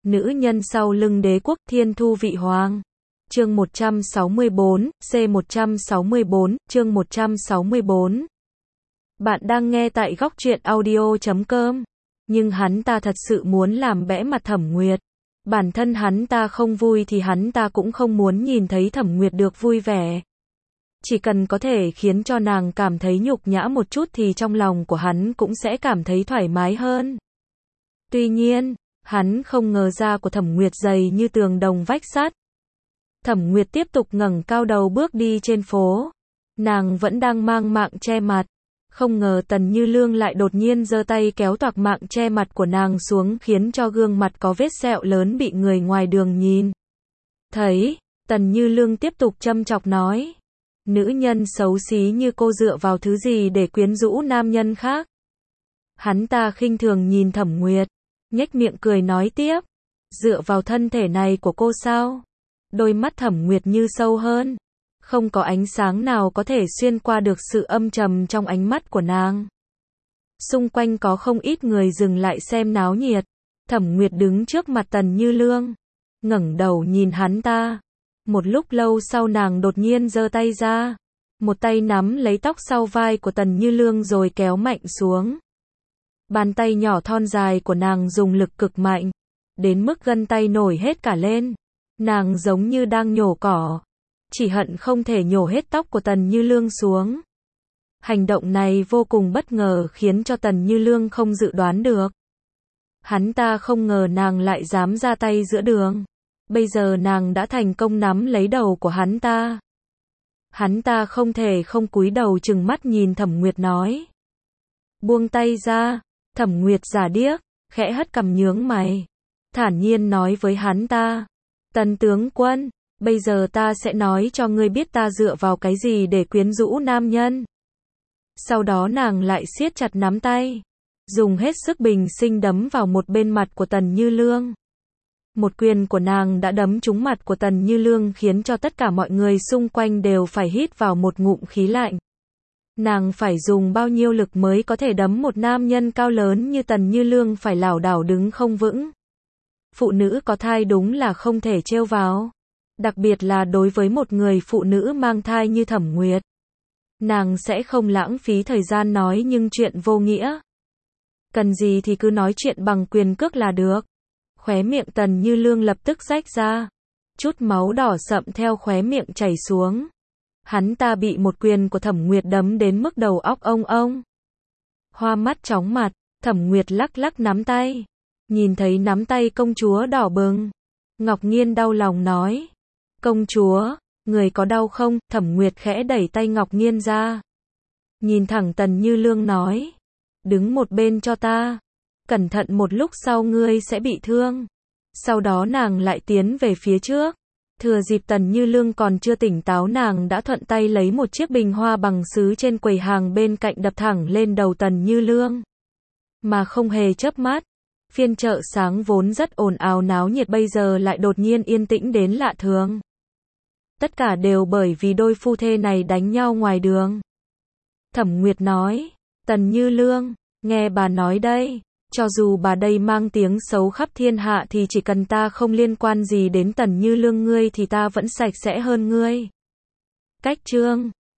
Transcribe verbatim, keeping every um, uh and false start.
Nữ nhân sau lưng đế quốc thiên thu vị hoàng. Chương một trăm sáu mươi bốn, C một trăm sáu mươi bốn, chương một trăm sáu mươi bốn. Bạn đang nghe tại góc truyện audio chấm com. Nhưng hắn ta thật sự muốn làm bẽ mặt Thẩm Nguyệt. Bản thân hắn ta không vui thì hắn ta cũng không muốn nhìn thấy Thẩm Nguyệt được vui vẻ. Chỉ cần có thể khiến cho nàng cảm thấy nhục nhã một chút thì trong lòng của hắn cũng sẽ cảm thấy thoải mái hơn. Tuy nhiên, hắn không ngờ da của Thẩm Nguyệt dày như tường đồng vách sắt. Thẩm Nguyệt tiếp tục ngẩng cao đầu bước đi trên phố. Nàng vẫn đang mang mạng che mặt. Không ngờ Tần Như Lương lại đột nhiên giơ tay kéo toạc mạng che mặt của nàng xuống khiến cho gương mặt có vết sẹo lớn bị người ngoài đường nhìn thấy. Tần Như Lương tiếp tục châm chọc nói. Nữ nhân xấu xí như cô dựa vào thứ gì để quyến rũ nam nhân khác? Hắn ta khinh thường nhìn Thẩm Nguyệt, nhếch miệng cười nói tiếp. Dựa vào thân thể này của cô sao? Đôi mắt Thẩm Nguyệt như sâu hơn. Không có ánh sáng nào có thể xuyên qua được sự âm trầm trong ánh mắt của nàng. Xung quanh có không ít người dừng lại xem náo nhiệt. Thẩm Nguyệt đứng trước mặt Tần Như Lương, ngẩng đầu nhìn hắn ta. Một lúc lâu sau nàng đột nhiên giơ tay ra, một tay nắm lấy tóc sau vai của Tần Như Lương rồi kéo mạnh xuống. Bàn tay nhỏ thon dài của nàng dùng lực cực mạnh, đến mức gân tay nổi hết cả lên. Nàng giống như đang nhổ cỏ, chỉ hận không thể nhổ hết tóc của Tần Như Lương xuống. Hành động này vô cùng bất ngờ khiến cho Tần Như Lương không dự đoán được. Hắn ta không ngờ nàng lại dám ra tay giữa đường. Bây giờ nàng đã thành công nắm lấy đầu của hắn ta. Hắn ta không thể không cúi đầu trừng mắt nhìn Thẩm Nguyệt nói. Buông tay ra. Thẩm Nguyệt giả điếc, khẽ hất cằm nhướng mày. Thản nhiên nói với hắn ta. Tần tướng quân, bây giờ ta sẽ nói cho ngươi biết ta dựa vào cái gì để quyến rũ nam nhân. Sau đó nàng lại siết chặt nắm tay, dùng hết sức bình sinh đấm vào một bên mặt của Tần Như Lương. Một quyền của nàng đã đấm trúng mặt của Tần Như Lương khiến cho tất cả mọi người xung quanh đều phải hít vào một ngụm khí lạnh. Nàng phải dùng bao nhiêu lực mới có thể đấm một nam nhân cao lớn như Tần Như Lương phải lảo đảo đứng không vững. Phụ nữ có thai đúng là không thể trêu vào. Đặc biệt là đối với một người phụ nữ mang thai như Thẩm Nguyệt. Nàng sẽ không lãng phí thời gian nói những chuyện vô nghĩa. Cần gì thì cứ nói chuyện bằng quyền cước là được. Khóe miệng Tần Như Lương lập tức rách ra. Chút máu đỏ sậm theo khóe miệng chảy xuống. Hắn ta bị một quyền của Thẩm Nguyệt đấm đến mức đầu óc ông ông. Hoa mắt chóng mặt, Thẩm Nguyệt lắc lắc nắm tay. Nhìn thấy nắm tay công chúa đỏ bừng. Ngọc Nghiên đau lòng nói. Công chúa, người có đau không? Thẩm Nguyệt khẽ đẩy tay Ngọc Nghiên ra. Nhìn thẳng Tần Như Lương nói. Đứng một bên cho ta. Cẩn thận một lúc sau ngươi sẽ bị thương. Sau đó nàng lại tiến về phía trước. Thừa dịp Tần Như Lương còn chưa tỉnh táo nàng đã thuận tay lấy một chiếc bình hoa bằng sứ trên quầy hàng bên cạnh đập thẳng lên đầu Tần Như Lương. Mà không hề chớp mắt. Phiên chợ sáng vốn rất ồn ào náo nhiệt bây giờ lại đột nhiên yên tĩnh đến lạ thường. Tất cả đều bởi vì đôi phu thê này đánh nhau ngoài đường. Thẩm Nguyệt nói. Tần Như Lương, nghe bà nói đây. Cho dù bà đây mang tiếng xấu khắp thiên hạ thì chỉ cần ta không liên quan gì đến Tần Như Lương ngươi thì ta vẫn sạch sẽ hơn ngươi. Cách chương